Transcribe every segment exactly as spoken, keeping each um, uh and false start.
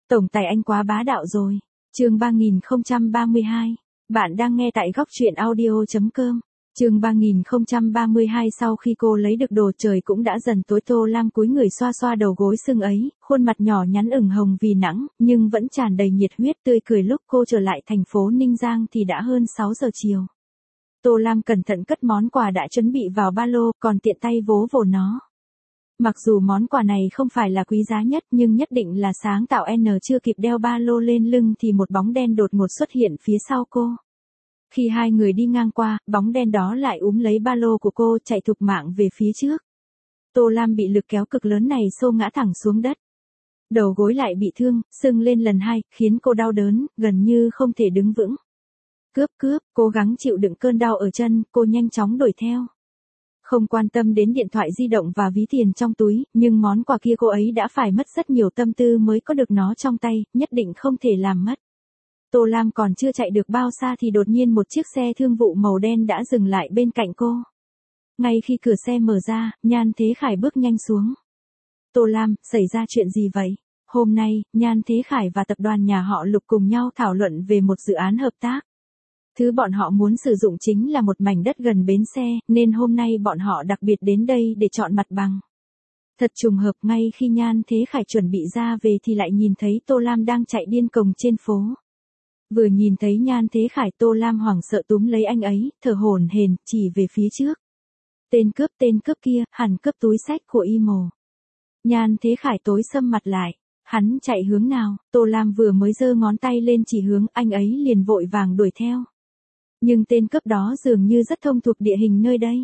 Tổng tài anh quá bá đạo rồi. Chương ba nghìn không trăm ba mươi hai. Bạn đang nghe tại góc truyện audio chấm com. Chương ba nghìn không trăm ba mươi hai. Sau khi cô lấy được đồ trời cũng đã dần tối, Tô Lam cúi người xoa xoa đầu gối sưng ấy, khuôn mặt nhỏ nhắn ửng hồng vì nắng, nhưng vẫn tràn đầy nhiệt huyết tươi cười. Lúc cô trở lại thành phố Ninh Giang thì đã hơn sáu giờ chiều. Tô Lam cẩn thận cất món quà đã chuẩn bị vào ba lô, còn tiện tay vố vồ nó. Mặc dù món quà này không phải là quý giá nhất nhưng nhất định là sáng tạo. N chưa kịp đeo ba lô lên lưng thì một bóng đen đột ngột xuất hiện phía sau cô. Khi hai người đi ngang qua, bóng đen đó lại úm lấy ba lô của cô chạy thục mạng về phía trước. Tô Lam bị lực kéo cực lớn này xô ngã thẳng xuống đất. Đầu gối lại bị thương, sưng lên lần hai, khiến cô đau đớn, gần như không thể đứng vững. Cướp cướp, cố gắng chịu đựng cơn đau ở chân, cô nhanh chóng đuổi theo. Không quan tâm đến điện thoại di động và ví tiền trong túi, nhưng món quà kia cô ấy đã phải mất rất nhiều tâm tư mới có được nó trong tay, nhất định không thể làm mất. Tô Lam còn chưa chạy được bao xa thì đột nhiên một chiếc xe thương vụ màu đen đã dừng lại bên cạnh cô. Ngay khi cửa xe mở ra, Nhan Thế Khải bước nhanh xuống. Tô Lam, xảy ra chuyện gì vậy? Hôm nay, Nhan Thế Khải và tập đoàn nhà họ Lục cùng nhau thảo luận về một dự án hợp tác. Thứ bọn họ muốn sử dụng chính là một mảnh đất gần bến xe, nên hôm nay bọn họ đặc biệt đến đây để chọn mặt bằng. Thật trùng hợp, ngay khi Nhan Thế Khải chuẩn bị ra về thì lại nhìn thấy Tô Lam đang chạy điên cuồng trên phố. Vừa nhìn thấy Nhan Thế Khải, Tô Lam hoảng sợ túm lấy anh ấy, thở hổn hển chỉ về phía trước. Tên cướp, tên cướp kia, hẳn cướp túi xách của y mồ. Nhan Thế Khải tối sầm mặt lại. Hắn chạy hướng nào? Tô Lam vừa mới giơ ngón tay lên chỉ hướng, anh ấy liền vội vàng đuổi theo. Nhưng tên cướp đó dường như rất thông thuộc địa hình nơi đây.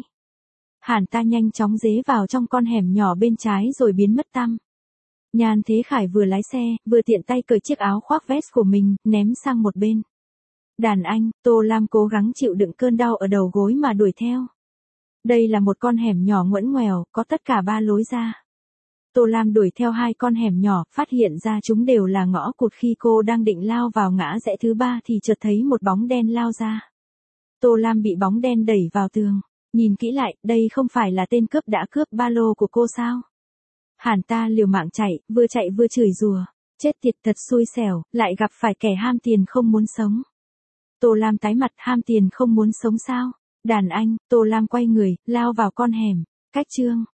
Hẳn ta nhanh chóng dế vào trong con hẻm nhỏ bên trái rồi biến mất tăm. Nhan Thế Khải vừa lái xe, vừa tiện tay cởi chiếc áo khoác vest của mình, ném sang một bên. Đàn anh, Tô Lam cố gắng chịu đựng cơn đau ở đầu gối mà đuổi theo. Đây là một con hẻm nhỏ ngoẵn ngoèo, có tất cả ba lối ra. Tô Lam đuổi theo hai con hẻm nhỏ, phát hiện ra chúng đều là ngõ cụt. Khi cô đang định lao vào ngã rẽ thứ ba thì chợt thấy một bóng đen lao ra. Tô Lam bị bóng đen đẩy vào tường. Nhìn kỹ lại, đây không phải là tên cướp đã cướp ba lô của cô sao? Hẳn ta liều mạng chạy, vừa chạy vừa chửi rủa. Chết tiệt, thật xui xẻo, lại gặp phải kẻ ham tiền không muốn sống. Tô Lam tái mặt, ham tiền không muốn sống sao? Đàn anh, Tô Lam quay người, lao vào con hẻm. Cách chương.